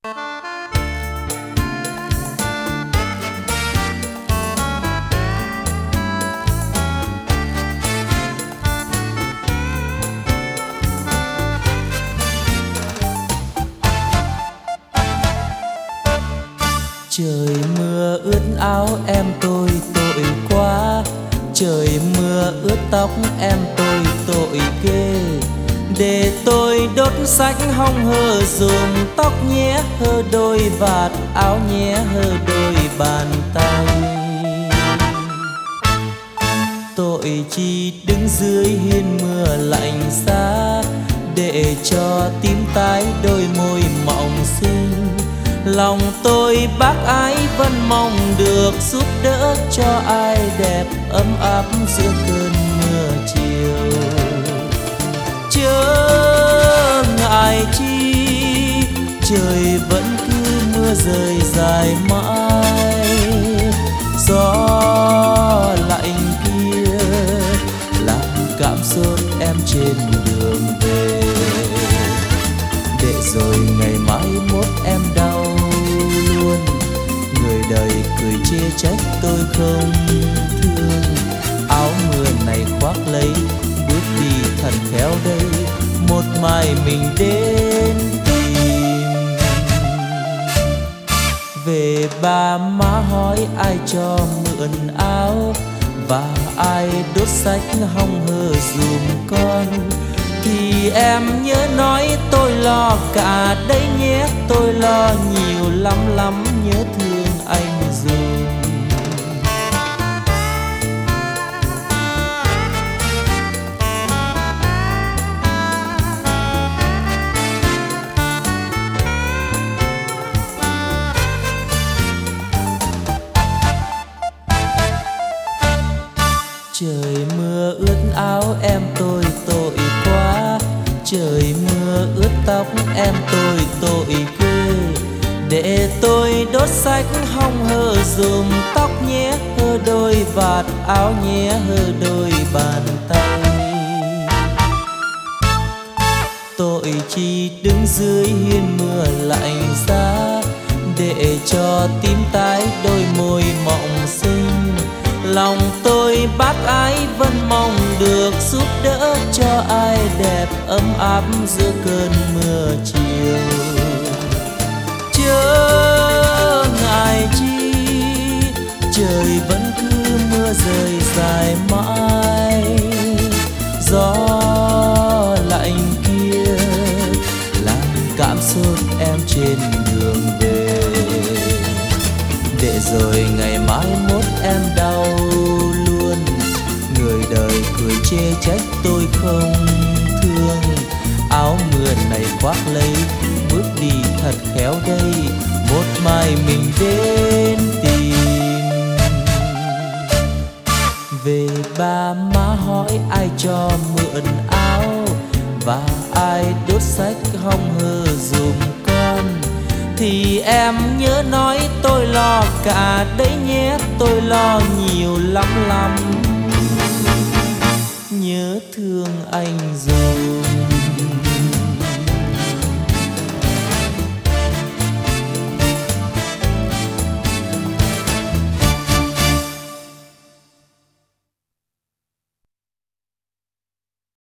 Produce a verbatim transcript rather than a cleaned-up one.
Trời mưa ướt áo em tôi tội quá, trời mưa ướt tóc em tôi tội ghê. Để tôi đốt sách hong hơ dùm tóc nhé, hơ đôi vạt áo nhé, hơ đôi bàn tay. Tội chi đứng dưới hiên mưa lạnh giá, để cho tím tái đôi môi mọng xinh. Lòng tôi bác ái vẫn mong được giúp đỡ cho ai đẹp ấm áp giữa cơn mưa chiều. Chớ ngại chi trời vẫn cứ mưa rơi dài mãi, gió lạnh kia làm cảm xúc em trên đường về. Để rồi ngày mai mốt em đau luôn, người đời cười chê trách tôi không thương. Áo mưa này khoác lấy, bước đi thật khéo đây, một mai mình đến tìm. Về ba má hỏi ai cho mượn áo, và ai đốt sách hong hơ dùm con. Thì em nhớ nói tôi lo cả đấy nhé, tôi lo nhiều lắm lắm, nhớ thương anh dùm. Trời mưa ướt áo em tôi tội quá, trời mưa ướt tóc em tôi tội ghê. Để tôi đốt sách hong hơ dùm tóc nhé, hơ đôi vạt áo nhé, hơ đôi bàn tay. Tội chi đứng dưới hiên mưa lạnh giá, để cho tím tái đôi môi mọng xinh. Lòng tôi bác ái vẫn mong được giúp đỡ cho ai đẹp ấm áp giữa cơn mưa chiều. Chớ ngại chi trời vẫn cứ mưa rơi dài mãi, gió lạnh kia làm cảm xúc em trên đường về. Để rồi ngày mai mốt em đau luôn, người đời cười chê trách tôi không thương. Áo mưa này khoác lấy, bước đi thật khéo đây, một mai mình đến tìm. Về ba má hỏi ai cho mượn áo, và ai đốt sách hong hơ dùm con. Thì em nhớ nói tôi lo cả đấy nhé, tôi lo nhiều lắm lắm, nhớ thương anh dùm.